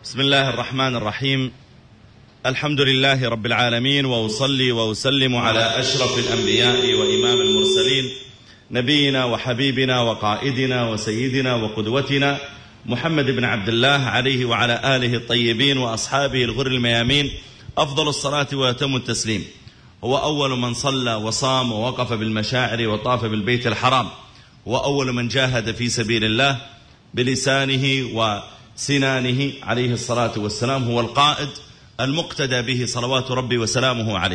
بسم الله الرحمن الرحيم. الحمد لله رب العالمين، وأصلي وأسلم على أشرف الأنبياء وإمام المرسلين، نبينا وحبيبنا وقائدنا وسيدنا وقدوتنا محمد بن عبد الله، عليه وعلى آله الطيبين وأصحابه الغر الميامين أفضل الصلاة وأتم التسليم. هو أول من صلى وصام ووقف بالمشاعر وطاف بالبيت الحرام، وأول من جاهد في سبيل الله بلسانه وسنانه عليه الصلاة والسلام. هو القائد المقتدى به صلوات ربي وسلامه عليه.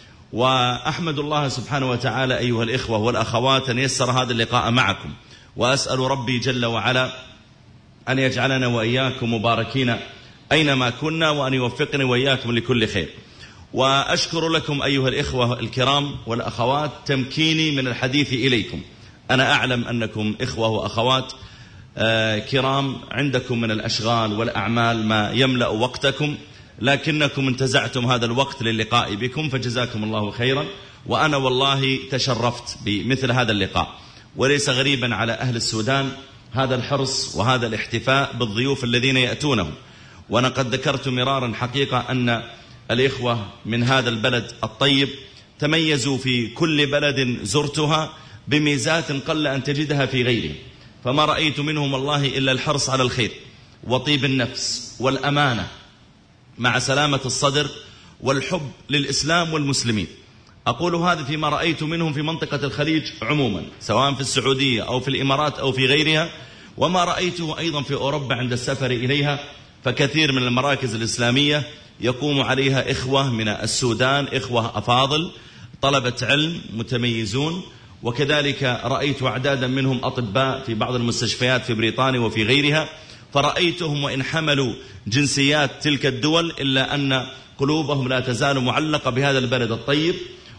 وأحمد الله سبحانه وتعالى أيها الإخوة والأخوات أن يسر هذا اللقاء معكم، وأسأل ربي جل وعلا أن يجعلنا وإياكم مباركين أينما كنا، وأن يوفقني وإياكم لكل خير. وأشكر لكم أيها الإخوة الكرام والأخوات تمكيني من الحديث إليكم. أنا أعلم أنكم إخوة وأخوات كرام، عندكم من الأشغال والأعمال ما يملأ وقتكم، لكنكم انتزعتم هذا الوقت للقاء بكم، فجزاكم الله خيرا. وأنا والله تشرفت بمثل هذا اللقاء، وليس غريبا على أهل السودان هذا الحرص وهذا الاحتفاء بالضيوف الذين يأتونهم. وأنا قد ذكرت مرارا حقيقة أن الإخوة من هذا البلد الطيب تميزوا في كل بلد زرتها بميزات قل أن تجدها في غيره، فما رأيت منهم والله إلا الحرص على الخير وطيب النفس والأمانة مع سلامة الصدر والحب للإسلام والمسلمين. أقول هذا فيما رأيت منهم في منطقة الخليج عموما، سواء في السعودية أو في الإمارات أو في غيرها، وما رأيته أيضا في أوروبا عند السفر إليها. فكثير من المراكز الإسلامية يقوم عليها إخوة من السودان، إخوة أفاضل طلبة علم متميزون، وكذلك رأيت أعدادا منهم أطباء في بعض المستشفيات في بريطانيا وفي غيرها. فرأيتهم وإن حملوا جنسيات تلك الدول إلا أن قلوبهم لا تزال معلقة بهذا البلد الطيب،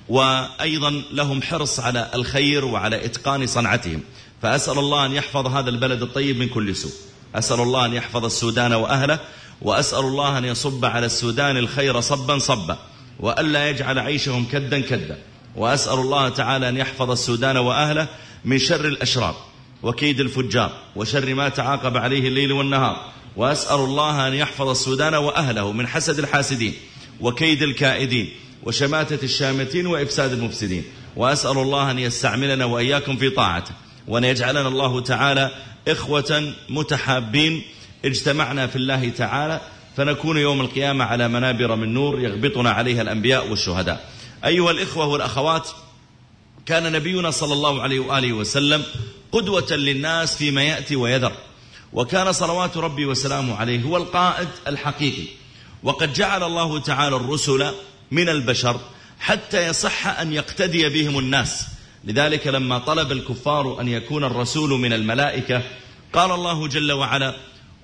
وأيضا لهم حرص على الخير وعلى إتقان صنعتهم. فأسأل الله أن يحفظ هذا البلد الطيب من كل سوء، أسأل الله أن يحفظ السودان وأهله، وأسأل الله أن يصب على السودان الخير صبا صبا، وألا يجعل عيشهم كدا كدا. وأسأل الله تعالى أن يحفظ السودان وأهله من شر الأشرار وكيد الفجار وشر ما تعاقب عليه الليل والنهار. وأسأل الله أن يحفظ السودان وأهله من حسد الحاسدين وكيد الكائدين وشماتة الشامتين وإفساد المفسدين. وأسأل الله أن يستعملنا وإياكم في طاعته، وأن يجعلنا الله تعالى إخوة متحابين اجتمعنا في الله تعالى، فنكون يوم القيامة على منابر من نور يغبطنا عليها الأنبياء والشهداء. أيها الإخوة والأخوات، كان نبينا صلى الله عليه وآله وسلم قدوة للناس فيما يأتي ويذر، وكان صلوات ربي وسلامه عليه هو القائد الحقيقي. وقد جعل الله تعالى الرسل من البشر حتى يصح أن يقتدي بهم الناس. لذلك لما طلب الكفار أن يكون الرسول من الملائكة، قال الله جل وعلا: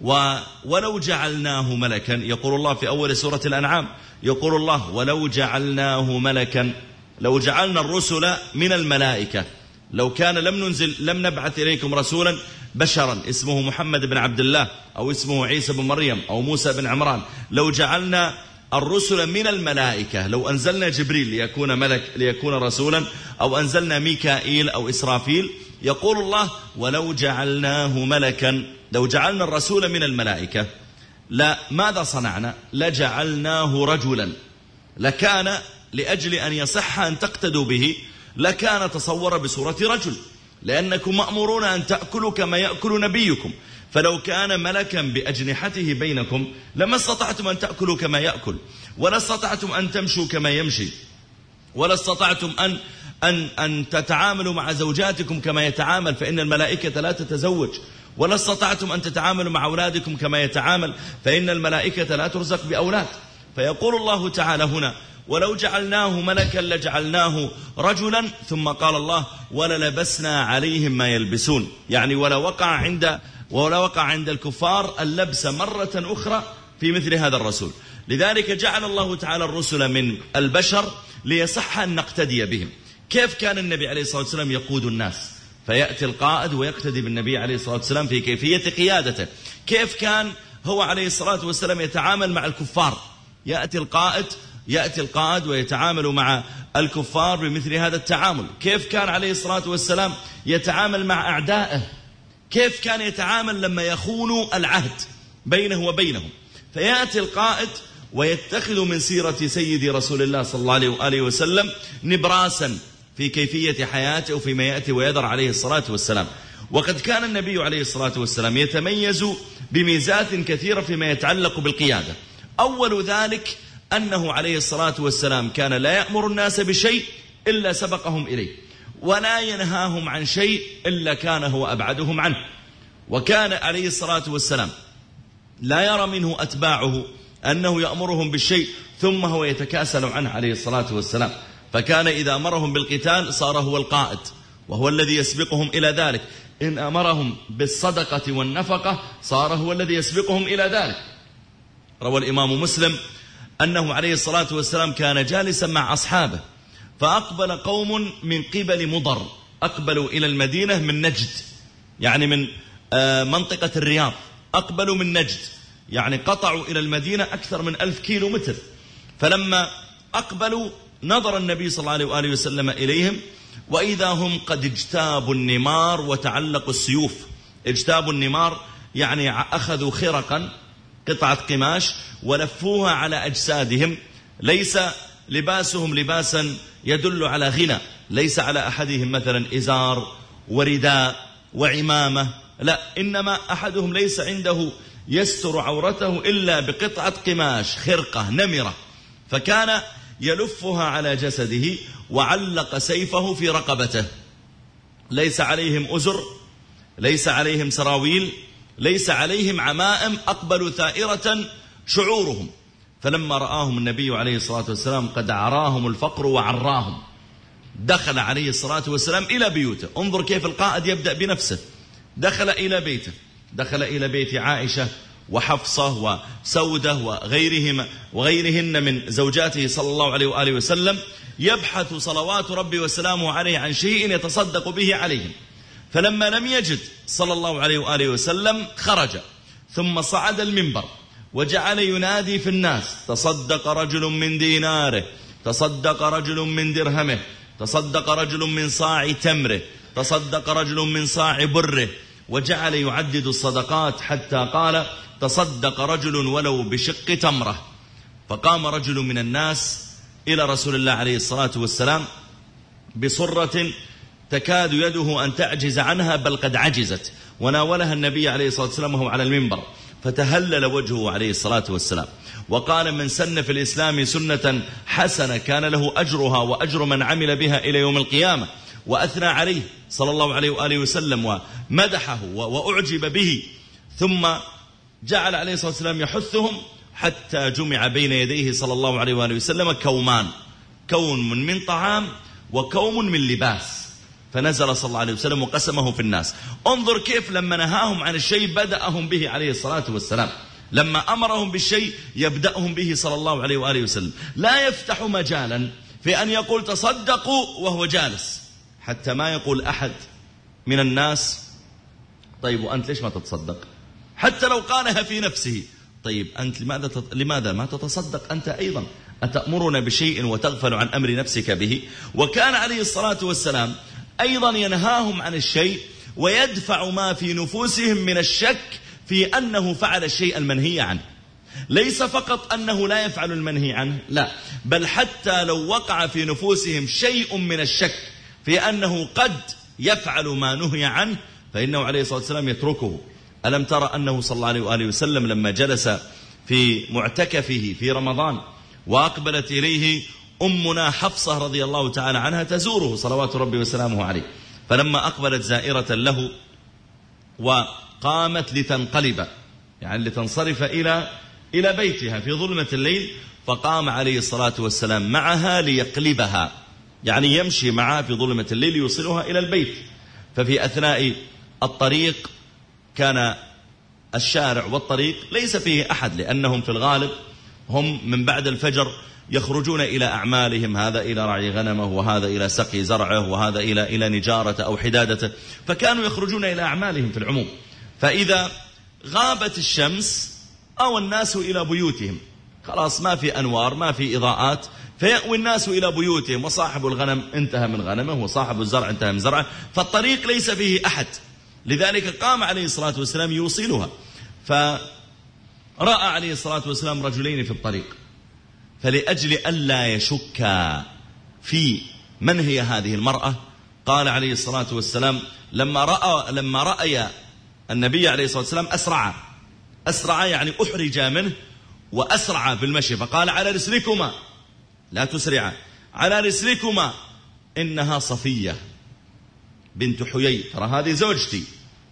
ولو جعلناه ملكا. يقول الله في أول سورة الأنعام، يقول الله: ولو جعلناه ملكا، لو جعلنا الرسل من الملائكة، لو كان لم نبعث إليكم رسولا بشرا اسمه محمد بن عبد الله أو اسمه عيسى بن مريم أو موسى بن عمران، لو جعلنا الرسل من الملائكة، لو أنزلنا جبريل ليكون ملك ليكون رسولا، أو أنزلنا ميكائيل أو إسرافيل، يقول الله: ولو جعلناه ملكا، لو جعلنا الرسول من الملائكة لا ماذا صنعنا؟ لجعلناه رجلا، لكان لأجل أن يصح أن تقتدوا به لكان تصور بصورة رجل، لأنكم مأمورون أن تأكلوا كما يأكل نبيكم. فلو كان ملكا بأجنحته بينكم لما استطعتم أن تأكلوا كما يأكل، ولا استطعتم أن تمشوا كما يمشي، ولا استطعتم أن تتعاملوا مع زوجاتكم كما يتعامل، فإن الملائكة لا تتزوج، ولا استطعتم أن تتعاملوا مع أولادكم كما يتعامل، فإن الملائكة لا ترزق بأولاد. فيقول الله تعالى هنا: ولو جعلناه ملكا لجعلناه رجلا، ثم قال الله: وللبسنا عليهم ما يلبسون. يعني ولا وقع عند الكفار اللبس مرة أخرى في مثل هذا الرسول. لذلك جعل الله تعالى الرسل من البشر ليصح أن نقتدي بهم. كيف كان النبي عليه الصلاة والسلام يقود الناس؟ فيأتي القائد ويقتدي بالنبي عليه الصلاة والسلام في كيفية قيادته. كيف كان هو عليه الصلاة والسلام يتعامل مع الكفار؟ يأتي القائد ويتعامل مع الكفار بمثل هذا التعامل. كيف كان عليه الصلاة والسلام يتعامل مع أعدائه؟ كيف كان يتعامل لما يخونوا العهد بينه وبينهم؟ فيأتي القائد ويتخذ من سيرة سيد رسول الله صلى الله عليه وآله وسلم نبراسا في كيفية حياته وفيما يأتي ويذر عليه الصلاة والسلام. وقد كان النبي عليه الصلاة والسلام يتميز بميزات كثيرة فيما يتعلق بالقيادة. أول ذلك أنه عليه الصلاة والسلام كان لا يأمر الناس بشيء إلا سبقهم إليه، ولا ينهاهم عن شيء إلا كان هو أبعدهم عنه. وكان عليه الصلاة والسلام لا يرى منه أتباعه أنه يأمرهم بالشيء ثم هو يتكاسل عنه عليه الصلاة والسلام، فكان إذا أمرهم بالقتال صار هو القائد وهو الذي يسبقهم إلى ذلك، إن أمرهم بالصدقة والنفقة صار هو الذي يسبقهم إلى ذلك. روى الإمام مسلم أنه عليه الصلاة والسلام كان جالسا مع أصحابه، فأقبل قوم من قبل مضر، أقبلوا إلى المدينة من نجد، يعني من منطقة الرياض، أقبلوا من نجد، يعني قطعوا إلى المدينة أكثر من 1000 كيلو متر. فلما أقبلوا نظر النبي صلى الله عليه وآله وسلم إليهم، وإذا هم قد اجتابوا النمار وتعلقوا السيوف. اجتابوا النمار يعني أخذوا خرقا، قطعة قماش، ولفوها على أجسادهم. ليس لباسهم لباسا يدل على غنى، ليس على أحدهم مثلا إزار ورداء وعمامة، لا، إنما أحدهم ليس عنده يستر عورته إلا بقطعة قماش، خرقة نمرة، فكان يلفها على جسده وعلق سيفه في رقبته. ليس عليهم أزر، ليس عليهم سراويل، ليس عليهم عمائم، أقبلوا ثائرة شعورهم. فلما رآهم النبي عليه الصلاة والسلام قد عراهم الفقر وعراهم، دخل عليه الصلاة والسلام إلى بيوته. انظر كيف القائد يبدأ بنفسه. دخل إلى بيته، دخل إلى بيت عائشة وحفصة وسودة وغيرهن من زوجاته صلى الله عليه وآله وسلم، يبحث صلوات ربي وسلامه عليه عن شيء يتصدق به عليهم. فلما لم يجد صلى الله عليه وآله وسلم خرج، ثم صعد المنبر وجعل ينادي في الناس: تصدق رجل من ديناره، تصدق رجل من درهمه، تصدق رجل من صاع تمره، تصدق رجل من صاع بره. وجعل يعدد الصدقات حتى قال: تصدق رجل ولو بشق تمره. فقام رجل من الناس إلى رسول الله عليه الصلاة والسلام بصرة تكاد يده أن تعجز عنها، بل قد عجزت، وناولها النبي عليه الصلاة والسلام وهو على المنبر، فتهلل وجهه عليه الصلاة والسلام وقال: من سن في الإسلام سنة حسنة كان له أجرها وأجر من عمل بها إلى يوم القيامة. وأثنى عليه صلى الله عليه وآله وسلم ومدحه وأعجب به. ثم جعل عليه الصلاة والسلام يحثهم حتى جمع بين يديه صلى الله عليه وآله وسلم كومان، كوم من طعام وكوم من لباس، فنزل صلى الله عليه وسلم وقسمه في الناس. انظر كيف لما نهاهم عن الشيء بدأهم به عليه الصلاة والسلام، لما أمرهم بالشيء يبدأهم به صلى الله عليه وآله وسلم. لا يفتح مجالا في أن يقول تصدقوا وهو جالس، حتى ما يقول أحد من الناس: طيب وأنت ليش ما تتصدق؟ حتى لو قالها في نفسه: طيب أنت لماذا ما تتصدق أنت أيضا؟ أتأمرنا بشيء وتغفل عن أمر نفسك به؟ وكان عليه الصلاة والسلام أيضا ينهاهم عن الشيء ويدفع ما في نفوسهم من الشك في أنه فعل الشيء المنهي عنه. ليس فقط أنه لا يفعل المنهي عنه، لا، بل حتى لو وقع في نفوسهم شيء من الشك في أنه قد يفعل ما نهي عنه، فإنه عليه الصلاة والسلام يتركه. ألم ترى أنه صلى الله عليه وآله وسلم لما جلس في معتكفه في رمضان وأقبلت إليه أمنا حفصة رضي الله تعالى عنها تزوره صلوات ربي وسلامه عليه، فلما أقبلت زائرة له وقامت لتنقلب، يعني لتنصرف إلى بيتها في ظلمة الليل، فقام عليه الصلاة والسلام معها ليقلبها، يعني يمشي معها في ظلمة الليل يوصلها إلى البيت. ففي أثناء الطريق كان الشارع والطريق ليس فيه أحد، لأنهم في الغالب هم من بعد الفجر يخرجون إلى أعمالهم، هذا إلى رعي غنمه، وهذا إلى سقي زرعه، وهذا إلى نجارة أو حدادته، فكانوا يخرجون إلى أعمالهم في العموم. فإذا غابت الشمس أو الناس إلى بيوتهم، خلاص ما في أنوار، ما في إضاءات، فيأوي الناس إلى بيوتهم، وصاحب الغنم انتهى من غنمه، وصاحب الزرع انتهى من زرعه، فالطريق ليس فيه أحد. لذلك قام عليه الصلاة والسلام يوصلها. رأى عليه الصلاة والسلام رجلين في الطريق، فلأجل ألا يشك في من هي هذه المرأة قال عليه الصلاة والسلام لما رأى النبي عليه الصلاة والسلام أسرع يعني أحرج منه وأسرع بالمشي، فقال على رسلكما لا تسرعا، على رسلكما إنها صفية بنت حيي، ترى هذه زوجتي.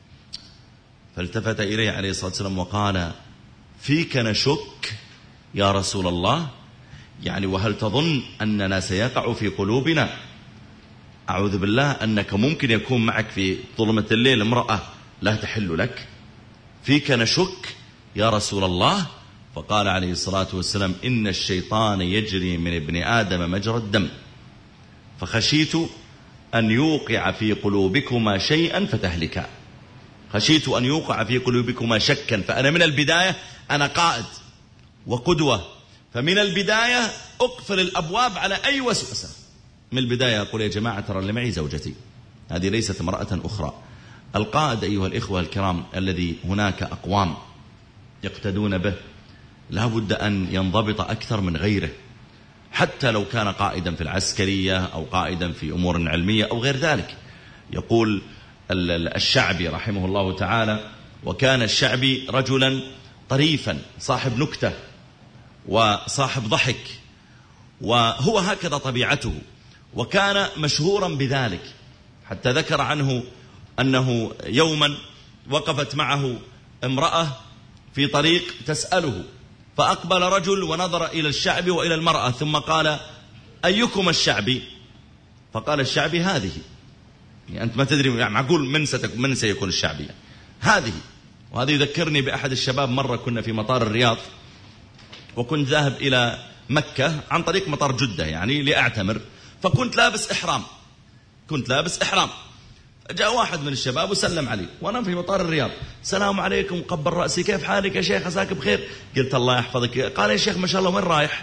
فالتفت إليه عليه الصلاة والسلام وقال فيك نشك يا رسول الله، يعني وهل تظن أننا سيقع في قلوبنا أعوذ بالله أنك ممكن يكون معك في ظلمة الليل امرأة لا تحل لك؟ فيك نشك يا رسول الله. فقال عليه الصلاة والسلام إن الشيطان يجري من ابن آدم مجرى الدم، فخشيت أن يوقع في قلوبكما شيئا فتهلكا، خشيت أن يوقع في قلوبكما شكا، فأنا من البداية أنا قائد وقدوة، فمن البداية أقفل الأبواب على أي وسوسة. من البداية أقول يا جماعة ترى اللي معي زوجتي، هذه ليست امرأة أخرى. القائد أيها الإخوة الكرام الذي هناك أقوام يقتدون به لا بد أن ينضبط أكثر من غيره، حتى لو كان قائدا في العسكرية أو قائدا في أمور علمية أو غير ذلك. يقول الشعبي رحمه الله تعالى وكان الشعبي رجلا طريفا صاحب نكتة وصاحب ضحك، وهو هكذا طبيعته، وكان مشهورا بذلك، حتى ذكر عنه أنه يوما وقفت معه امرأة في طريق تسأله، فأقبل رجل ونظر إلى الشعبي وإلى المرأة ثم قال أيكم الشعبي؟ فقال الشعبي هذه، يعني أنت ما تدري يعني معقول من سيكون الشعبي هذه. وهذا يذكرني بأحد الشباب، مرة كنا في مطار الرياض وكنت ذاهب إلى مكة عن طريق مطار جدة يعني لأعتمر، فكنت لابس إحرام، جاء واحد من الشباب وسلم علي وأنا في مطار الرياض، السلام عليكم، قبل رأسي، كيف حالك يا شيخ، عساك بخير؟ قلت الله يحفظك. قال يا شيخ ما شاء الله وين رايح؟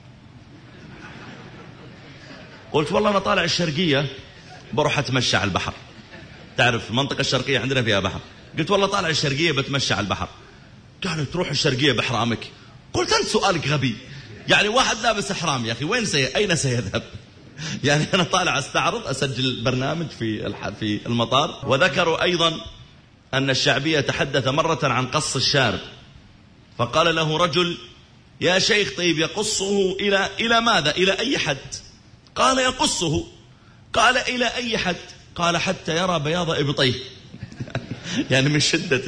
قلت والله أنا طالع الشرقية بروح أتمشى على البحر، تعرف المنطقة الشرقية عندنا فيها بحر. قلت والله طالع الشرقية بتمشى على البحر. قالوا تروح الشرقية بإحرامك؟ قلت أنت سؤالك غبي، يعني واحد لابس إحرام يا أخي أين سيذهب؟ يعني أنا طالع أستعرض أسجل برنامج في المطار. وذكروا أيضا أن الشعبية تحدث مرة عن قص الشارب، فقال له رجل يا شيخ طيب يقصه إلى ماذا؟ إلى أي حد؟ قال يقصه. قال إلى أي حد؟ قال حتى يرى بياض إبطيه. يعني من شدة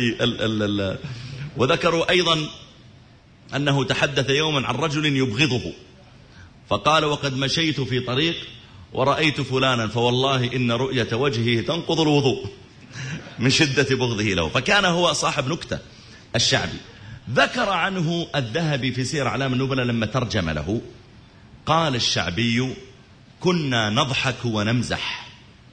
وذكروا أيضا أنه تحدث يوما عن رجل يبغضه، فقال وقد مشيت في طريق ورأيت فلانا فوالله إن رؤية وجهه تنقض الوضوء من شدة بغضه له. فكان هو صاحب نكتة الشعبي. ذكر عنه الذهبي في سير أعلام النبلاء لما ترجم له قال الشعبي كنا نضحك ونمزح،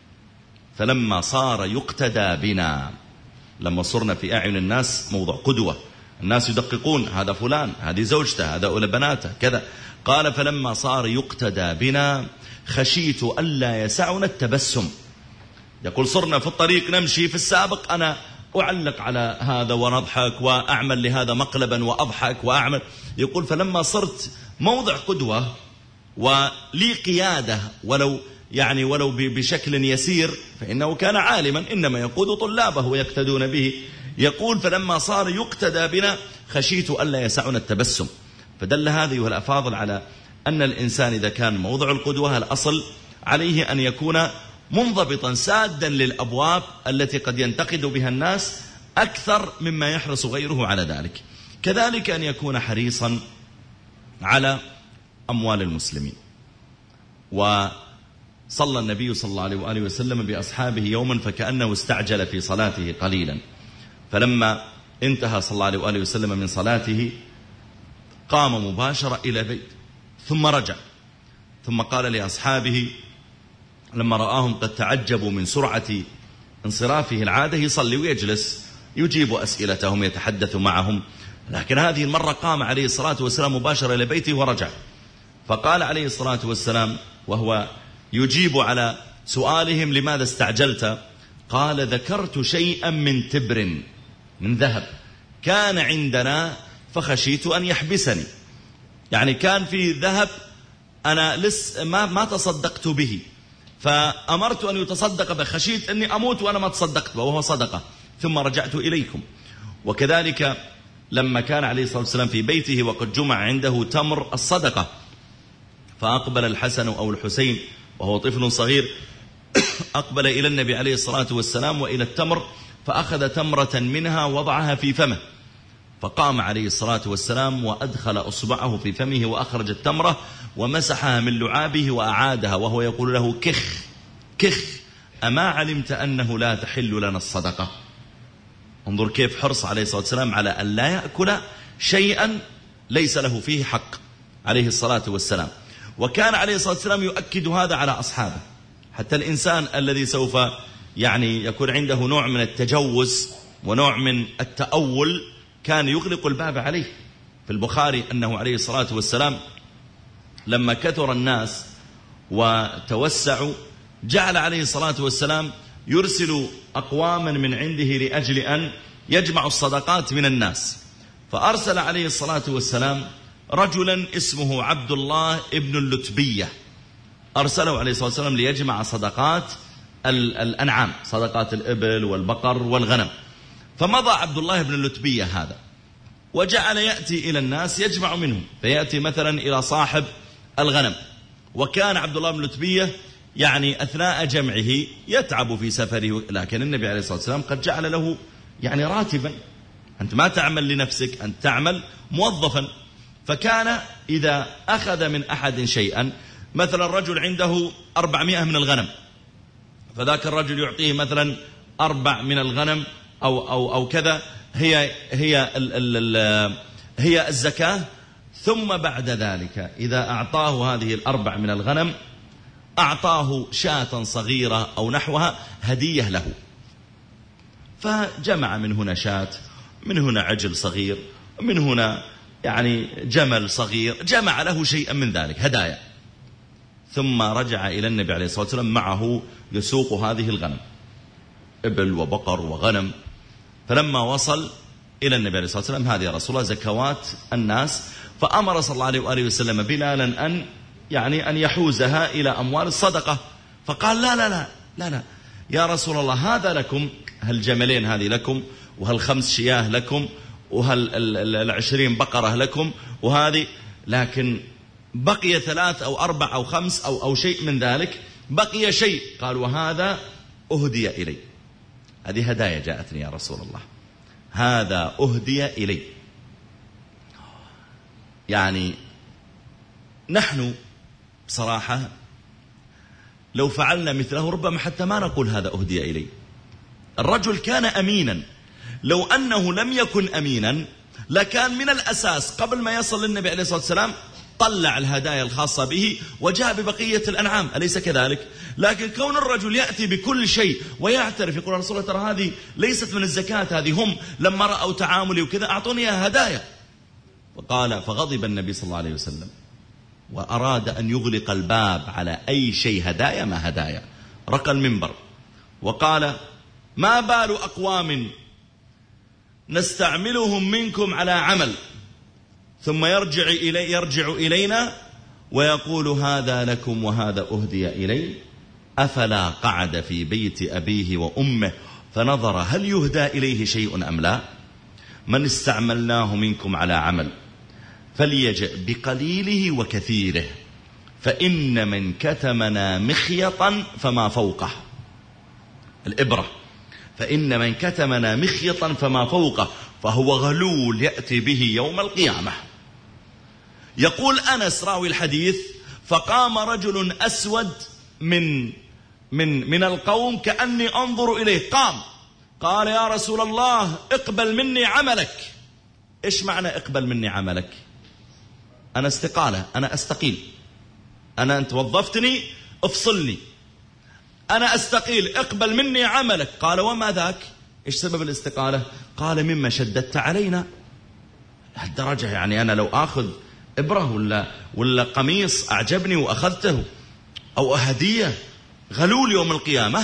فلما صار يقتدى بنا، لما صرنا في أعين الناس موضوع قدوة، الناس يدققون هذا فلان، هذه زوجته، هذا أولى بناته كذا. قال فلما صار يقتدى بنا خشيت ألا يسعنا التبسم. يقول صرنا في الطريق نمشي، في السابق أنا أعلق على هذا ونضحك وأعمل لهذا مقلبا وأضحك وأعمل. يقول فلما صرت موضع قدوة ولي قيادة ولو بشكل يسير، فإنه كان عالما إنما يقود طلابه ويقتدون به. يقول فلما صار يقتدى بنا خشيت ألا يسعنا التبسم. فدل هذه والأفاضل على أن الإنسان إذا كان موضع القدوة الأصل عليه أن يكون منضبطا سادا للأبواب التي قد ينتقد بها الناس أكثر مما يحرص غيره على ذلك. كذلك أن يكون حريصا على أموال المسلمين. وصلى النبي صلى الله عليه وآله وسلم بأصحابه يوما فكأنه استعجل في صلاته قليلا، فلما انتهى صلى الله عليه وآله وسلم من صلاته قام مباشرة إلى بيت ثم رجع، ثم قال لأصحابه لما رآهم قد تعجبوا من سرعة انصرافه، العادة يصلي ويجلس يجيب أسئلتهم يتحدث معهم، لكن هذه المرة قام عليه الصلاة والسلام مباشرة إلى بيته ورجع. فقال عليه الصلاة والسلام وهو يجيب على سؤالهم لماذا استعجلت؟ قال ذكرت شيئا من تبر من ذهب كان عندنا فخشيت أن يحبسني. يعني كان في ذهب أنا لسه ما تصدقت به، فأمرت أن يتصدق به، خشيت أني أموت وأنا ما تصدقت به وهو صدقة، ثم رجعت إليكم. وكذلك لما كان عليه الصلاة والسلام في بيته وقد جمع عنده تمر الصدقة، فأقبل الحسن أو الحسين وهو طفل صغير، أقبل إلى النبي عليه الصلاة والسلام وإلى التمر، فأخذ تمرة منها وضعها في فمه، فقام عليه الصلاة والسلام وأدخل أصبعه في فمه وأخرج التمرة ومسحها من لعابه وأعادها وهو يقول له كخ كخ، أما علمت أنه لا تحل لنا الصدقة. انظر كيف حرص عليه الصلاة والسلام على أن لا يأكل شيئا ليس له فيه حق عليه الصلاة والسلام. وكان عليه الصلاة والسلام يؤكد هذا على أصحابه، حتى الإنسان الذي سوف يعني يكون عنده نوع من التجوز ونوع من التأول كان يغلق الباب عليه. في البخاري أنه عليه الصلاة والسلام لما كثر الناس وتوسعوا جعل عليه الصلاة والسلام يرسل أقواما من عنده لأجل أن يجمع الصدقات من الناس، فأرسل عليه الصلاة والسلام رجلا اسمه عبد الله ابن اللتبية، أرسله عليه الصلاة والسلام ليجمع صدقات الأنعام، صدقات الإبل والبقر والغنم. فمضى عبد الله بن اللتبية هذا وجعل يأتي إلى الناس يجمع منهم، فيأتي مثلا إلى صاحب الغنم، وكان عبد الله بن اللتبية يعني أثناء جمعه يتعب في سفره، لكن النبي عليه الصلاة والسلام قد جعل له يعني راتبا، أنت ما تعمل لنفسك، أنت تعمل موظفا. فكان إذا أخذ من أحد شيئا، مثلا رجل عنده 400 من الغنم، فذاك الرجل يعطيه مثلا 4 من الغنم أو كذا، هي الزكاة. ثم بعد ذلك إذا أعطاه هذه 4 من الغنم أعطاه شاة صغيرة أو نحوها هدية له، فجمع من هنا شاة، من هنا عجل صغير، من هنا يعني جمل صغير، جمع له شيئا من ذلك هدايا، ثم رجع إلى النبي عليه الصلاة والسلام معه يسوق هذه الغنم، إبل وبقر وغنم. فلما وصل إلى النبي عليه الصلاة والسلام هذه يا رسول الله زكوات الناس، فأمر صلى الله عليه وآله وسلم بلالا أن يحوزها إلى أموال الصدقة، فقال لا لا لا لا لا يا رسول الله، هذا لكم، هالجملين هذه لكم، وهال5 شياه لكم، وهال20 بقرة لكم، وهذه لكن بقي 3 أو 4 أو 5 أو شيء من ذلك، بقي شيء، قال وهذا أهدي إلي، هذه هدايا جاءتني يا رسول الله، هذا أهدي إلي. يعني نحن بصراحة لو فعلنا مثله ربما حتى ما نقول هذا أهدي إلي. الرجل كان أمينا، لو أنه لم يكن أمينا لكان من الأساس قبل ما يصل للنبي عليه الصلاة والسلام طلع الهدايا الخاصة به وجاء ببقية الأنعام، أليس كذلك؟ لكن كون الرجل يأتي بكل شيء ويعترف، يقول رسول الله ترى هذه ليست من الزكاة، هذه هم لما رأوا تعاملي وكذا أعطوني هدايا. فغضب النبي صلى الله عليه وسلم وأراد أن يغلق الباب على أي شيء هدايا ما هدايا، رقى المنبر وقال ما بال أقوام نستعملهم منكم على عمل ثم يرجع إلينا ويقول هذا لكم وهذا أهدي إلي، أفلا قعد في بيت أبيه وأمه فنظر هل يهدى إليه شيء أم لا؟ من استعملناه منكم على عمل فليجئ بقليله وكثيره، فإن من كتمنا مخيطا فما فوقه، الإبرة، فإن من كتمنا مخيطا فما فوقه فهو غلول يأتي به يوم القيامة. يقول أنس راوي الحديث فقام رجل أسود من القوم كأني أنظر إليه، قال يا رسول الله اقبل مني عملك. إيش معنى اقبل مني عملك؟ أنا استقالة، أنا أستقيل، أنت وظفتني افصلني، أنا أستقيل، اقبل مني عملك. قال وما ذاك؟ إيش سبب الاستقالة؟ قال مما شددت علينا. هالدرجة يعني أنا لو أخذ إبرة ولا قميص أعجبني وأخذته أو هدية، غلول يوم القيامة.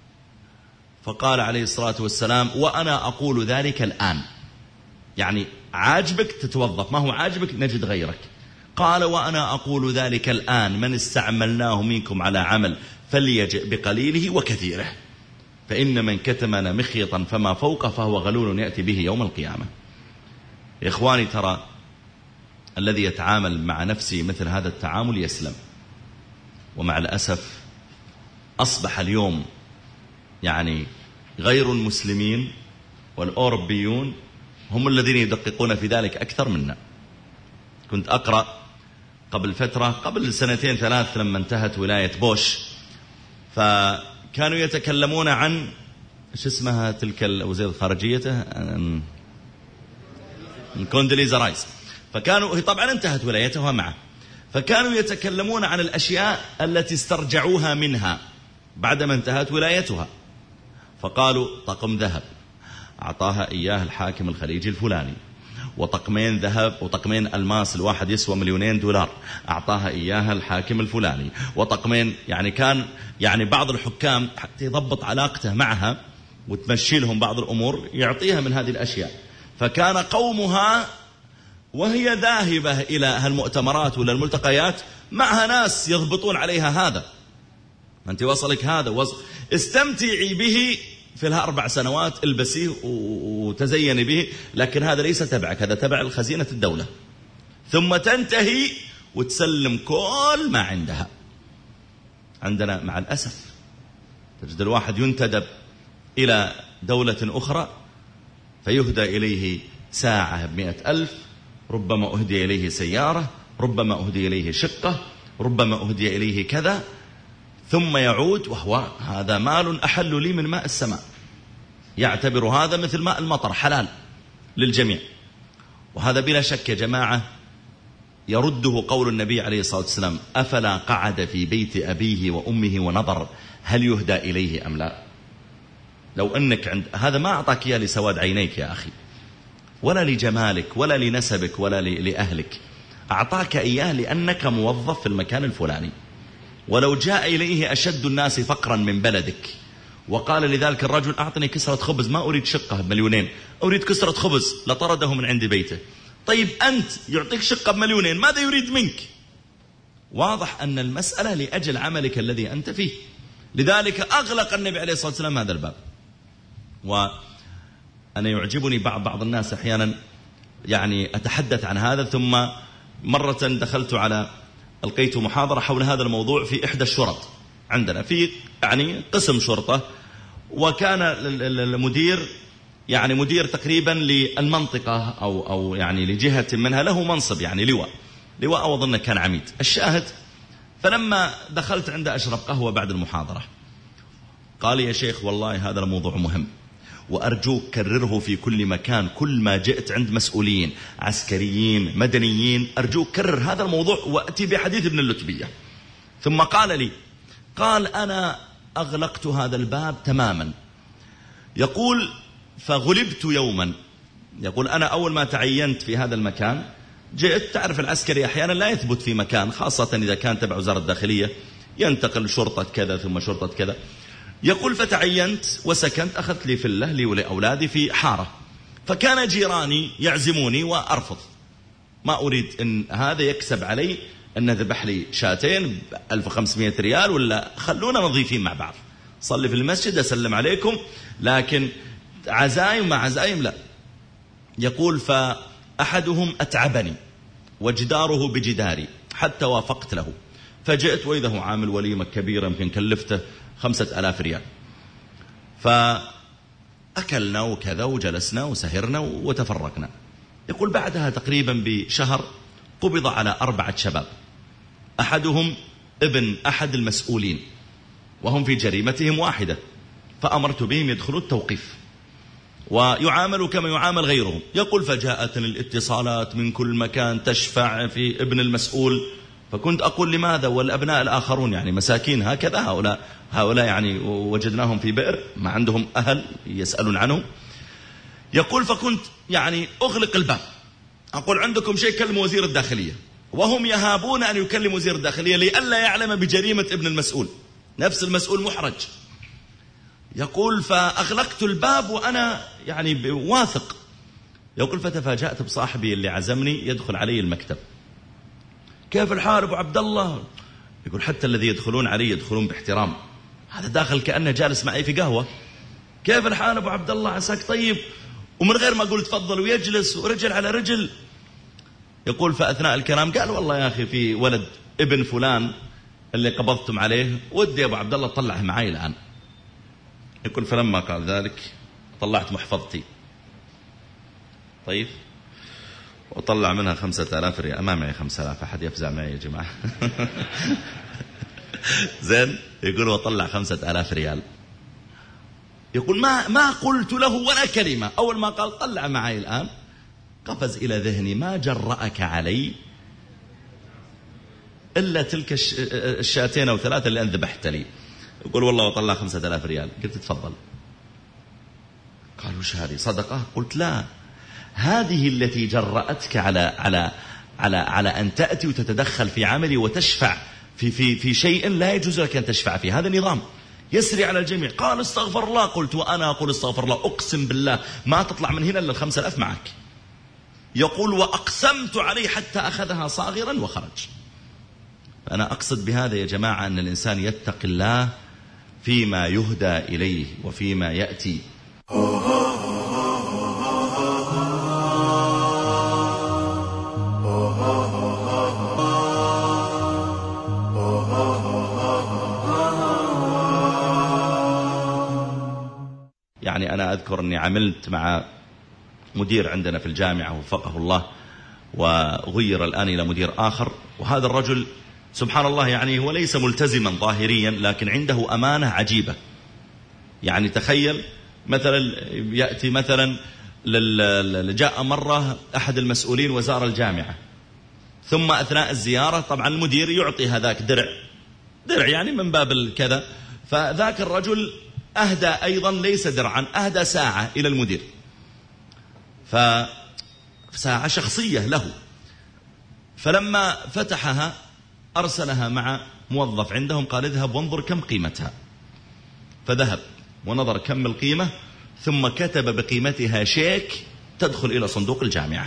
فقال عليه الصلاة والسلام وأنا أقول ذلك الآن، يعني عاجبك تتوظف، ما هو عاجبك نجد غيرك. قال وأنا أقول ذلك الآن، من استعملناه منكم على عمل فليجئ بقليله وكثيره، فإن من كتمنا مخيطا فما فوقه فهو غلول يأتي به يوم القيامة. يا إخواني، ترى الذي يتعامل مع نفسه مثل هذا التعامل يسلم. ومع الأسف أصبح اليوم يعني غير المسلمين والأوروبيون هم الذين يدققون في ذلك أكثر منا. كنت أقرأ قبل فترة، قبل 2 3 لما انتهت ولاية بوش، فكانوا يتكلمون عن ايش اسمها تلك وزير خارجيته، كوندوليزا رايس، فكانوا طبعا انتهت ولايتها معه، فكانوا يتكلمون عن الأشياء التي استرجعوها منها بعدما انتهت ولايتها. فقالوا طقم ذهب أعطاها إياه الحاكم الخليجي الفلاني، وطقمين ذهب وطقمين ألماس الواحد يسوى $2,000,000 أعطاها إياها الحاكم الفلاني، وطقمين يعني كان يعني بعض الحكام حتى يضبط علاقته معها وتمشي لهم بعض الأمور يعطيها من هذه الأشياء. فكان قومها وهي ذاهبة إلى هالمؤتمرات ولا الملتقيات معها ناس يضبطون عليها، هذا أنت وصلك هذا استمتعي به في لها 4 سنوات، البسيه وتزيني به، لكن هذا ليس تبعك، هذا تبع الخزينة الدولة. ثم تنتهي وتسلم كل ما عندها. عندنا مع الأسف تجد الواحد ينتدب إلى دولة أخرى فيهدى إليه ساعة ب100,000، ربما أهدي إليه سيارة، ربما أهدي إليه شقة، ربما أهدي إليه كذا، ثم يعود وهو هذا مال أحل لي من ماء السماء، يعتبر هذا مثل ماء المطر حلال للجميع. وهذا بلا شك يا جماعة يرده قول النبي عليه الصلاة والسلام: أفلا قعد في بيت أبيه وأمه ونظر هل يهدى إليه أم لا. لو أنك عند هذا ما أعطاك إياه لسواد عينيك يا أخي، ولا لجمالك ولا لنسبك ولا لأهلك، أعطاك إياه لأنك موظف في المكان الفلاني. ولو جاء إليه أشد الناس فقرا من بلدك وقال لذلك الرجل: أعطني كسرة خبز، ما أريد شقة ب2,000,000، أريد كسرة خبز، لطرده من عند بيته. طيب أنت يعطيك شقة ب2,000,000، ماذا يريد منك؟ واضح أن المسألة لأجل عملك الذي أنت فيه. لذلك أغلق النبي عليه الصلاة والسلام هذا الباب. وأنا يعجبني بعض الناس أحيانا يعني أتحدث عن هذا، ثم مرة دخلت ألقيت محاضرة حول هذا الموضوع في إحدى الشرط عندنا، في يعني قسم شرطة، وكان المدير يعني مدير تقريبا للمنطقة أو يعني لجهة منها، له منصب يعني لواء أو أظن كان عميد. الشاهد فلما دخلت عنده أشرب قهوة بعد المحاضرة قال: يا شيخ والله هذا الموضوع مهم، وأرجوك كرره في كل مكان، كل ما جئت عند مسؤولين عسكريين مدنيين أرجوك كرر هذا الموضوع وأتي بحديث ابن اللتبية. ثم قال لي: أنا أغلقت هذا الباب تماما. يقول: فغلبت يوما، يقول أنا أول ما تعينت في هذا المكان جئت، تعرف العسكري أحيانا لا يثبت في مكان، خاصة إذا كان تبع وزارة الداخلية، ينتقل شرطة كذا ثم شرطة كذا. يقول: فتعينت وسكنت، أخذت لي فلة لي ولأولادي في حارة، فكان جيراني يعزموني وأرفض، ما أريد أن هذا يكسب علي أن ذبح لي شاتين 1500 ريال، ولا خلونا نظيفين مع بعض، صلي في المسجد أسلم عليكم، لكن عزايم مع عزايم لا. يقول: فأحدهم أتعبني وجداره بجداري حتى وافقت له، فجئت وإذا هو عامل وليمة كبيرة يمكن كلفته 5000 ريال، فأكلنا وكذا وجلسنا وسهرنا وتفرقنا. يقول: بعدها تقريبا بشهر قبض على 4 شباب، أحدهم ابن أحد المسؤولين وهم في جريمتهم واحدة، فأمرت بهم يدخلوا التوقيف ويعاملوا كما يعامل غيرهم. يقول: فجاءتني الاتصالات من كل مكان تشفع في ابن المسؤول، فكنت أقول: لماذا والأبناء الآخرون يعني مساكين هكذا، هؤلاء يعني وجدناهم في بئر ما عندهم أهل يسألون عنهم. يقول: فكنت يعني أغلق الباب، أقول: عندكم شيء كلموا وزير الداخلية، وهم يهابون أن يكلموا وزير الداخلية لئلا يعلم بجريمة ابن المسؤول، نفس المسؤول محرج. يقول: فأغلقت الباب وأنا يعني واثق يقول فتفاجأت بصاحبي اللي عزمني يدخل علي المكتب. كيف الحال أبو عبد الله؟ يقول حتى الذي يدخلون علي يدخلون باحترام، هذا داخل كأنه جالس معي في قهوة. كيف الحال أبو عبد الله عساك طيب، ومن غير ما أقول تفضل ويجلس ورجل على رجل. يقول فأثناء الكلام قال والله يا أخي في ولد ابن فلان اللي قبضتم عليه ودي أبو عبد الله طلعه معي الآن. يقول فلما قال ذلك طلعت محفظتي، طيب، وطلع منها 5000 ريال. ما معي 5000، أحد يفزع معي يا جماعة. زين. يقول وطلع 5000 ريال. يقول ما قلت له ولا كلمة. أول ما قال طلع معي الآن قفز إلى ذهني ما جرأك علي إلا تلك الشاتين أو 3 اللي أنذبحت لي. يقول والله وطلع 5000 ريال. قلت تفضل. قال وش هذه صدقة؟ قلت لا، هذه التي جرأتك على أن تأتي وتتدخل في عملي وتشفع في شيء لا يجوز لك أن تشفع فيه. هذا نظام يسري على الجميع. قال استغفر الله. قلت وأنا أقول استغفر الله أقسم بالله ما تطلع من هنا إلا 5000 معك. يقول وأقسمت عليه حتى أخذها صاغرا وخرج. فأنا أقصد بهذا يا جماعة أن الإنسان يتقي الله فيما يهدى إليه وفيما يأتي. يعني أنا أذكر أني عملت مع مدير عندنا في الجامعة وفقه الله، وغير الآن إلى مدير آخر، وهذا الرجل سبحان الله يعني هو ليس ملتزما ظاهريا لكن عنده أمانة عجيبة. يعني تخيل مثلا يأتي مثلا جاء مرة أحد المسؤولين وزار الجامعة، ثم أثناء الزيارة طبعا المدير يعطي هذاك درع يعني من باب الكذا، فذاك الرجل أهدى أيضا ليس درعا، أهدى ساعة إلى المدير، فساعة شخصية له. فلما فتحها أرسلها مع موظف عندهم قال اذهب وانظر كم قيمتها. فذهب ونظر كم القيمة ثم كتب بقيمتها شيك تدخل إلى صندوق الجامعة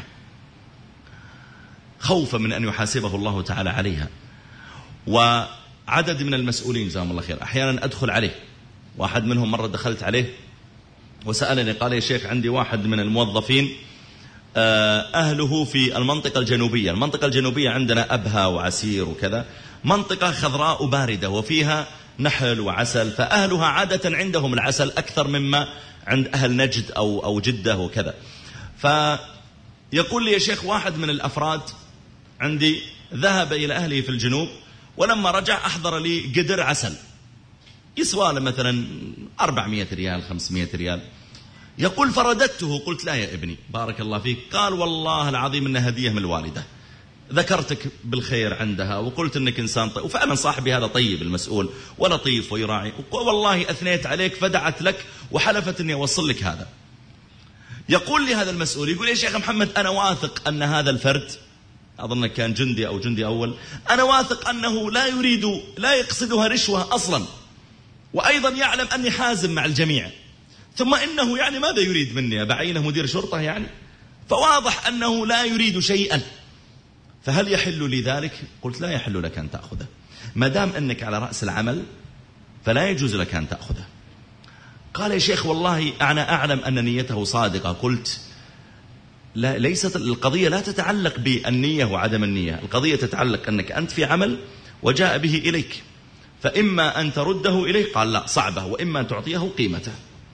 خوفا من أن يحاسبه الله تعالى عليها. وعدد من المسؤولين جزاهم الله خير أحيانا أدخل عليه، واحد منهم مرة دخلت عليه وسألني قال يا شيخ عندي واحد من الموظفين أهله في المنطقة الجنوبية. المنطقة الجنوبية عندنا أبها وعسير وكذا، منطقة خضراء وباردة وفيها نحل وعسل، فأهلها عادة عندهم العسل أكثر مما عند أهل نجد أو جدة وكذا. فيقول لي يا شيخ واحد من الأفراد عندي ذهب إلى أهله في الجنوب، ولما رجع أحضر لي قدر عسل يسوى له مثلا 400 ريال 500 ريال. يقول فرددته قلت لا يا ابني بارك الله فيك. قال والله العظيم إنها هدية من الوالدة، ذكرتك بالخير عندها وقلت إنك إنسان طيب، وفعلا صاحبي هذا طيب المسؤول ولطيف ويراعي، والله أثنيت عليك فدعت لك وحلفت إني أوصل لك هذا. يقول لي هذا المسؤول يقول يا شيخ محمد أنا واثق أن هذا الفرد، أظن كان جندي أو جندي أول، أنا واثق أنه لا يقصدها رشوة أصلا، وأيضا يعلم أني حازم مع الجميع، ثم إنه يعني ماذا يريد مني؟ بعينه مدير شرطة يعني، فواضح أنه لا يريد شيئا، فهل يحل لي ذلك؟ قلت لا يحل لك أن تأخذه، ما دام أنك على رأس العمل فلا يجوز لك أن تأخذه. قال يا شيخ والله أنا أعلم أن نيته صادقة. قلت لا، ليست القضية لا تتعلق بالنية وعدم النية، القضية تتعلق أنك أنت في عمل وجاء به إليك، فإما أن ترده إليه قال لا صعبة، وإما أن تعطيه قيمته.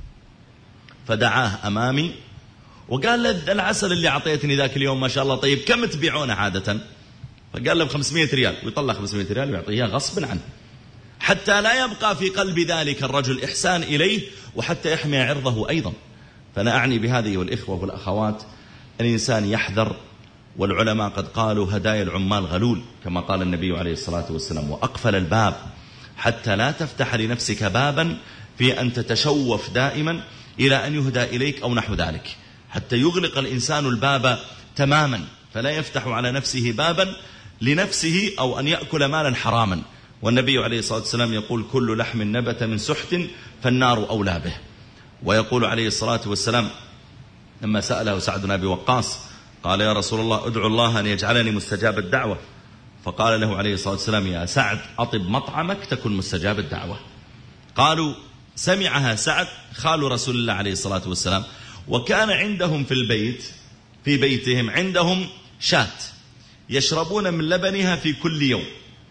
فدعاه أمامي وقال له العسل اللي عطيتني ذاك اليوم ما شاء الله طيب كم تبيعونه عادة؟ فقال له ب500 ريال، ويطلع 500 ريال ويعطيها غصبا عنه حتى لا يبقى في قلب ذلك الرجل إحسان إليه وحتى يحمي عرضه أيضا. فأنا أعني بهذه والإخوة والأخوات الإنسان يحذر، والعلماء قد قالوا هدايا العمال غلول كما قال النبي عليه الصلاة والسلام، وأقفل الباب حتى لا تفتح لنفسك بابا في أن تتشوف دائما إلى أن يهدى إليك أو نحو ذلك، حتى يغلق الإنسان الباب تماما فلا يفتح على نفسه بابا لنفسه أو أن يأكل مالا حراما. والنبي عليه الصلاة والسلام يقول كل لحم نبت من سحت فالنار أولى به. ويقول عليه الصلاة والسلام لما سأله سعد بن أبي وقاص قال يا رسول الله ادعو الله أن يجعلني مستجاب الدعوة، فقال له عليه الصلاة والسلام يا سعد أطب مطعمك تكن مستجاب الدعوة. قالوا سمعها سعد خال رسول الله عليه الصلاة والسلام، وكان عندهم في البيت في بيتهم عندهم شاة يشربون من لبنها في كل يوم،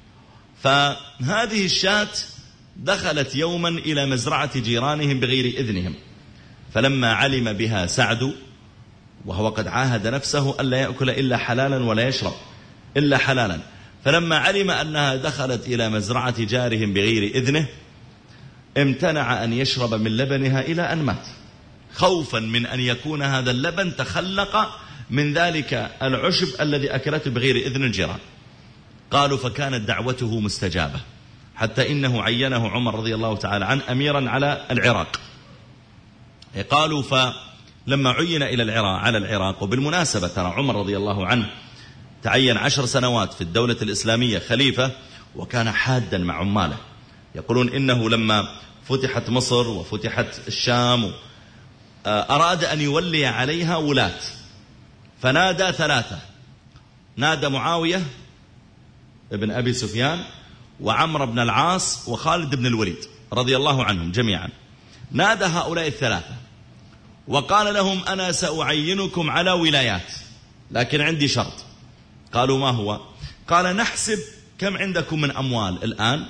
فهذه الشاة دخلت يوما إلى مزرعة جيرانهم بغير إذنهم، فلما علم بها سعد وهو قد عاهد نفسه ألا يأكل إلا حلالا ولا يشرب إلا حلالا، فلما علم أنها دخلت إلى مزرعة جارهم بغير إذنه امتنع أن يشرب من لبنها إلى أن مات، خوفا من أن يكون هذا اللبن تخلق من ذلك العشب الذي أكلته بغير إذن الجيران. قالوا فكانت دعوته مستجابة، حتى إنه عينه عمر رضي الله تعالى عنه أميرا على العراق. قالوا فلما عين على العراق، وبالمناسبة ترى عمر رضي الله عنه تعين 10 سنوات في الدولة الإسلامية خليفة، وكان حادا مع عماله. يقولون إنه لما فتحت مصر وفتحت الشام أراد أن يولي عليها ولاة، فنادى 3، نادى معاوية ابن أبي سفيان وعمر بن العاص وخالد بن الوليد رضي الله عنهم جميعا، نادى هؤلاء 3 وقال لهم أنا سأعينكم على ولايات، لكن عندي شرط. قالوا ما هو؟ قال نحسب كم عندكم من أموال الآن،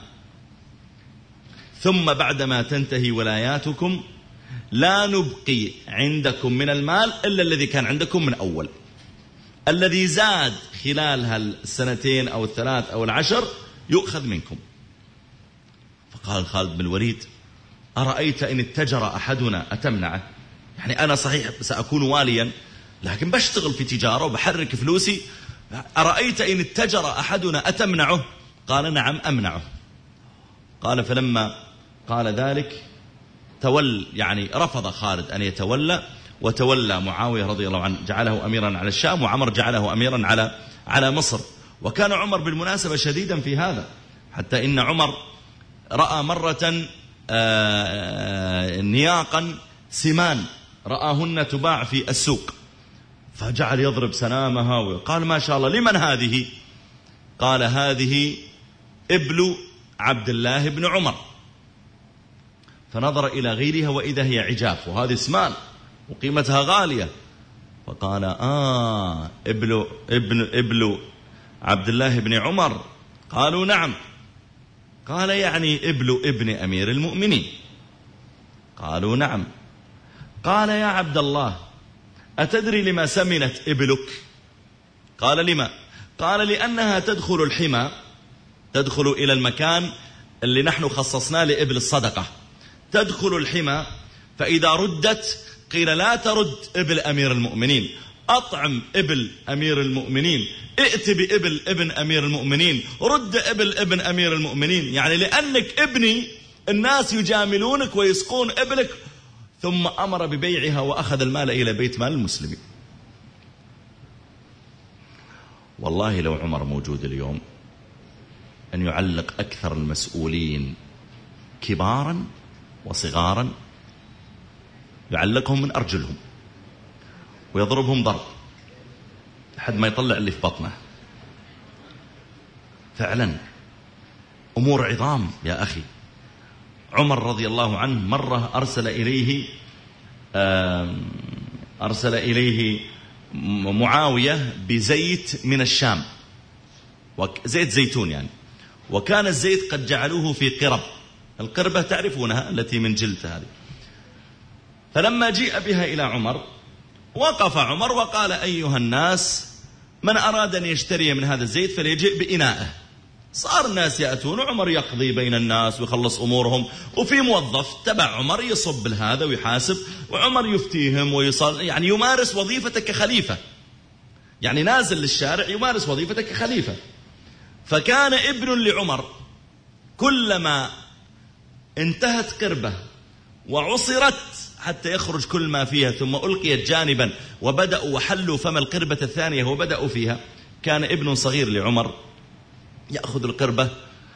ثم بعدما تنتهي ولاياتكم لا نبقي عندكم من المال إلا الذي كان عندكم من أول، الذي زاد خلال هالسنتين أو 3 أو 10 يؤخذ منكم. فقال خالد بن الوليد أرأيت إن اتجر أحدنا أتمنعه؟ يعني أنا صحيح سأكون واليا لكن بشتغل في تجارة وبحرك فلوسي، أرأيت إن اتجر أحدنا أتمنعه؟ قال نعم أمنعه. قال فلما قال ذلك يعني رفض خالد أن يتولى، وتولى معاوية رضي الله عنه جعله أميرا على الشام، وعمر جعله أميرا على مصر. وكان عمر بالمناسبة شديدا في هذا، حتى إن عمر رأى مرة نياقا سمان رآهن تباع في السوق، فجعل يضرب سنامها وقال ما شاء الله لمن هذه؟ قال هذه إبل عبد الله بن عمر. فنظر إلى غيرها وإذا هي عجاف، وهذه سمان وقيمتها غالية. فقال إبل عبد الله بن عمر؟ قالوا نعم. قال يعني إبل ابن أمير المؤمنين؟ قالوا نعم. قال يا عبد الله أتدري لما سمنت إبلك؟ قال لما؟ قال لأنها تدخل الحمى، تدخل إلى المكان اللي نحن خصصناه لإبل الصدقة، تدخل الحمى، فإذا ردت قيل لا ترد إبل أمير المؤمنين، أطعم إبل أمير المؤمنين، ائت بإبل ابن أمير المؤمنين، رد إبل ابن أمير المؤمنين، يعني لأنك ابني الناس يجاملونك ويسقون إبلك. ثم أمر ببيعها وأخذ المال إلى بيت مال المسلمين. والله لو عمر موجود اليوم أن يعلق أكثر المسؤولين كبارا وصغارا، يعلقهم من أرجلهم ويضربهم ضرب لحد ما يطلع اللي في بطنه. فعلا أمور عظام يا أخي. عمر رضي الله عنه مرة أرسل إليه معاوية بزيت من الشام، زيت زيتون يعني، وكان الزيت قد جعلوه في قرب، القربة تعرفونها التي من جلد هذه. فلما جيء بها إلى عمر وقف عمر وقال أيها الناس من أراد أن يشتري من هذا الزيت فليجئ بإنائه. صار الناس يأتون وعمر يقضي بين الناس ويخلص أمورهم، وفي موظف تبع عمر يصب هذا ويحاسب، وعمر يفتيهم ويصل، يعني يمارس وظيفته كخليفة، يعني نازل للشارع يمارس وظيفته كخليفة. فكان ابن لعمر كلما انتهت قربة وعصرت حتى يخرج كل ما فيها ثم ألقيت جانبا وبدأوا وحلوا فم القربة الثانية وبدأوا فيها، كان ابن صغير لعمر يأخذ القربة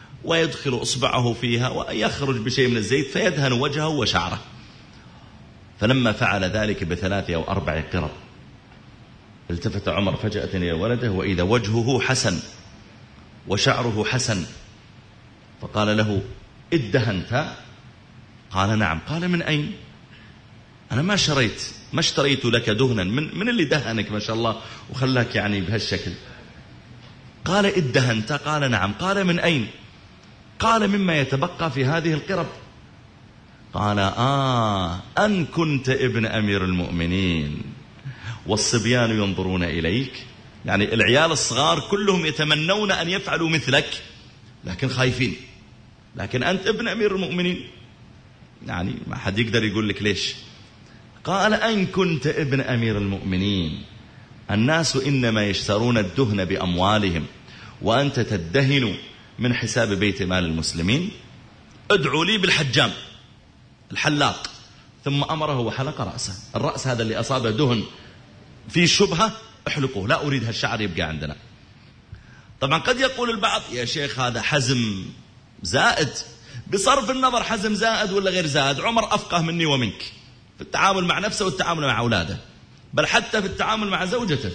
ويدخل أصبعه فيها ويخرج بشيء من الزيت فيدهن وجهه وشعره. فلما فعل ذلك ب3 أو 4 قرب التفت عمر فجأة إلى ولده وإذا وجهه حسن وشعره حسن، فقال له: ادهنت؟ قال: نعم. قال: من أين؟ أنا ما اشتريت لك دهنا، من اللي دهنك ما شاء الله وخلاك يعني بهالشكل؟ قال: ادهنت؟ قال: نعم. قال: من أين؟ قال: مما يتبقى في هذه القرب. قال: أن كنت ابن أمير المؤمنين والصبيان ينظرون إليك، يعني العيال الصغار كلهم يتمنون أن يفعلوا مثلك لكن خايفين، لكن أنت ابن أمير المؤمنين، يعني ما حد يقدر يقول لك ليش. قال: أن كنت ابن أمير المؤمنين الناس إنما يشترون الدهن بأموالهم وأنت تدهن من حساب بيت مال المسلمين، ادعوا لي بالحجام الحلاق. ثم أمره وحلق رأسه، الرأس هذا اللي أصابه دهن في شبهة احلقوه، لا أريد هالشعر يبقى عندنا. طبعا قد يقول البعض: يا شيخ هذا حزم زائد. بصرف النظر حزم زائد ولا غير زائد، عمر أفقه مني ومنك في التعامل مع نفسه والتعامل مع أولاده، بل حتى في التعامل مع زوجته،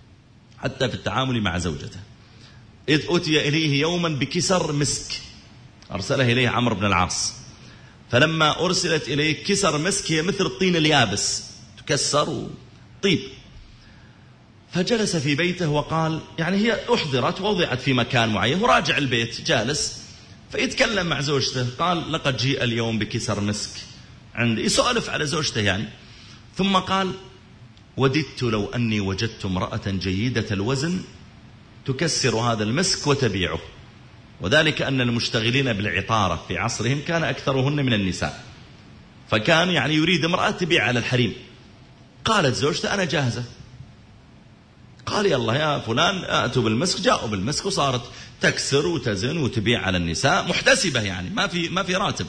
إذ أتي إليه يوما بكسر مسك أرسله إليه عمرو بن العاص، فلما أرسلت إليه كسر مسك هي مثل الطين اليابس تكسر وطيب، فجلس في بيته وقال، يعني هي أحضرت ووضعت في مكان معين وراجع البيت جالس، فيتكلم مع زوجته، قال: لقد جيء اليوم بكسر مسك عندي، يسولف على زوجته يعني. ثم قال: وددت لو أني وجدت امرأة جيدة الوزن تكسر هذا المسك وتبيعه، وذلك أن المشتغلين بالعطارة في عصرهم كان أكثرهن من النساء، فكان يعني يريد امرأة تبيع على الحريم. قالت زوجته: أنا جاهزة. قال: يلا يا فلان أتوا بالمسك، جاءوا بالمسك وصارت تكسر وتزن وتبيع على النساء محتسبة، يعني ما في راتب.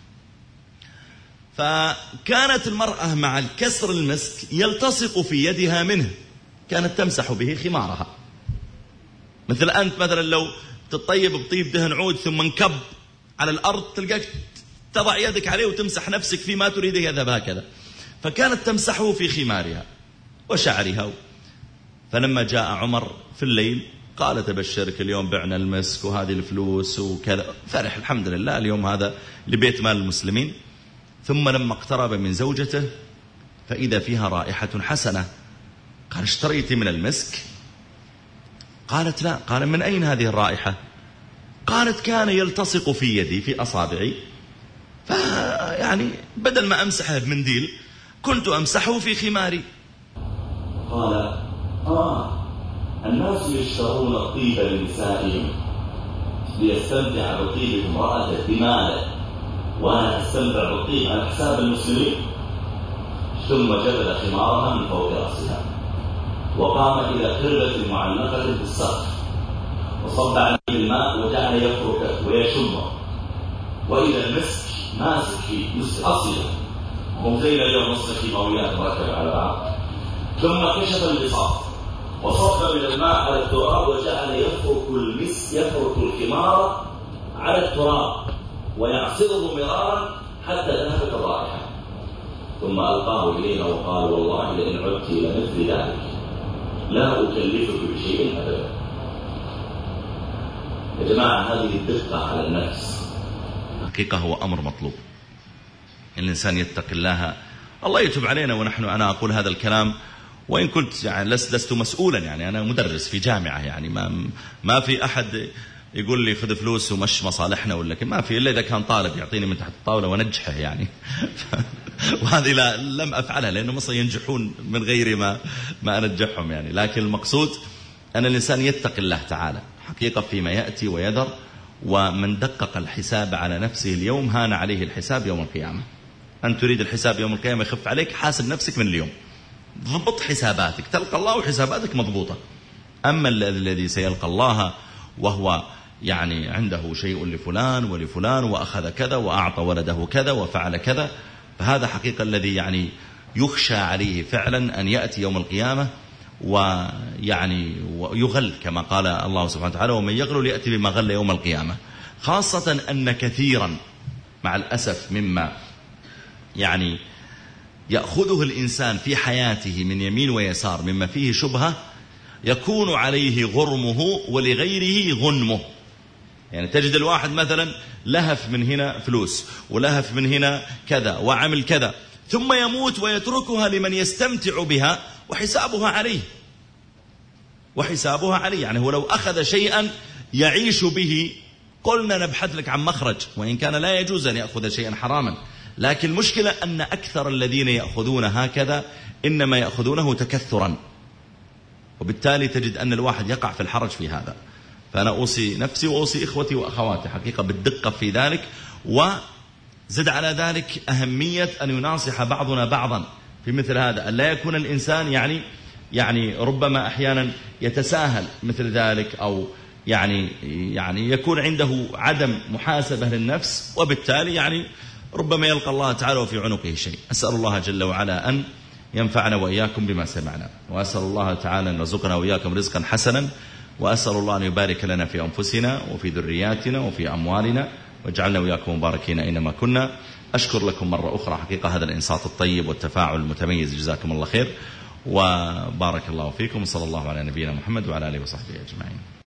فكانت المرأة مع الكسر المسك يلتصق في يدها منه، كانت تمسح به خمارها، مثل أنت مثلا لو تطيب بطيب دهن عود ثم انكب على الأرض تلقاك تضع يدك عليه وتمسح نفسك فيما تريده يذهب هكذا، فكانت تمسحه في خمارها وشعرها. فلما جاء عمر في الليل قال: تبشرك اليوم بعنا المسك وهذه الفلوس وكذا، فرح الحمد لله اليوم هذا لبيت مال المسلمين. ثم لما اقترب من زوجته فإذا فيها رائحة حسنة، قال: اشتريت من المسك؟ قالت: لا. قال: من أين هذه الرائحة؟ قالت: كان يلتصق في يدي في أصابعي، فيعني بدل ما أمسحه بمنديل كنت أمسحه في خماري. قال: الناس يشترون الطيب لنسائهم ليستمتع بطيب امرأته بماله، وأنا أستمتع بالطيب على حساب المسلمين. ثم جبل خمارها من فوق رأسها وقام إلى قربة معلقة في السقف وصب عليه الماء وجعل يفركه ويشمه، وإذا المسك ماسك فيه مسك أصيل ممثيل اليوم نصف كيماويات مركبة على بعض. ثم كشف اللصاق وصب من الماء على التراب وجعل يفرك الخمار على التراب ويعصره مرارا حتى ذهبت الرائحة، ثم ألقاه إلينا وقال: والله لئن عدت إلى مثل ذلك لا أكلفك بشيء أبدا. يا جماعة هذه الدقة على النفس حقيقة هو أمر مطلوب، الإنسان يتقي الله يتوب علينا. ونحن أنا أقول هذا الكلام وإن كنت يعني لست مسؤولا، يعني أنا مدرس في جامعة، يعني ما في أحد يقول لي خذ فلوس ومش مصالحنا، ولا ما في إلا إذا كان طالب يعطيني من تحت الطاولة ونجحه يعني وهذه لم أفعلها لأنه مصر ينجحون من غير ما أنجحهم يعني. لكن المقصود أن الإنسان يتقي الله تعالى حقيقة فيما يأتي ويذر، ومن دقق الحساب على نفسه اليوم هان عليه الحساب يوم القيامة. أن تريد الحساب يوم القيامة يخف عليك، حاسب نفسك من اليوم، ضبط حساباتك، تلقى الله وحساباتك مضبوطة. أما الذي سيلقى الله وهو يعني عنده شيء لفلان ولفلان وأخذ كذا وأعطى ولده كذا وفعل كذا، فهذا حقيقة الذي يعني يخشى عليه فعلا أن يأتي يوم القيامة ويعني ويغل كما قال الله سبحانه وتعالى: ومن يغل يأتي بما غل يوم القيامة. خاصة أن كثيرا مع الأسف مما يعني يأخذه الإنسان في حياته من يمين ويسار مما فيه شبهة يكون عليه غرمه ولغيره غنمه. يعني تجد الواحد مثلا لهف من هنا فلوس ولهف من هنا كذا وعمل كذا، ثم يموت ويتركها لمن يستمتع بها وحسابها عليه. يعني هو لو أخذ شيئا يعيش به قلنا نبحث لك عن مخرج، وإن كان لا يجوز أن يأخذ شيئا حراما، لكن المشكلة أن أكثر الذين يأخذون هكذا إنما يأخذونه تكثرا، وبالتالي تجد أن الواحد يقع في الحرج في هذا. فأنا أوصي نفسي وأوصي إخوتي وأخواتي حقيقة بالدقة في ذلك، وزد على ذلك أهمية أن يناصح بعضنا بعضا في مثل هذا، أن لا يكون الإنسان يعني ربما أحيانا يتساهل مثل ذلك، أو يعني يكون عنده عدم محاسبة للنفس، وبالتالي ربما يلقى الله تعالى وفي عنقه شيء. أسأل الله جل وعلا أن ينفعنا وإياكم بما سمعنا، وأسأل الله تعالى أن يرزقنا وإياكم رزقا حسنا، وأسأل الله أن يبارك لنا في أنفسنا وفي ذرياتنا وفي أموالنا، واجعلنا وإياكم مباركين أينما كنا. أشكر لكم مرة أخرى حقيقة هذا الإنصات الطيب والتفاعل المتميز، جزاكم الله خير وبارك الله فيكم، وصلى الله على نبينا محمد وعلى آله وصحبه أجمعين.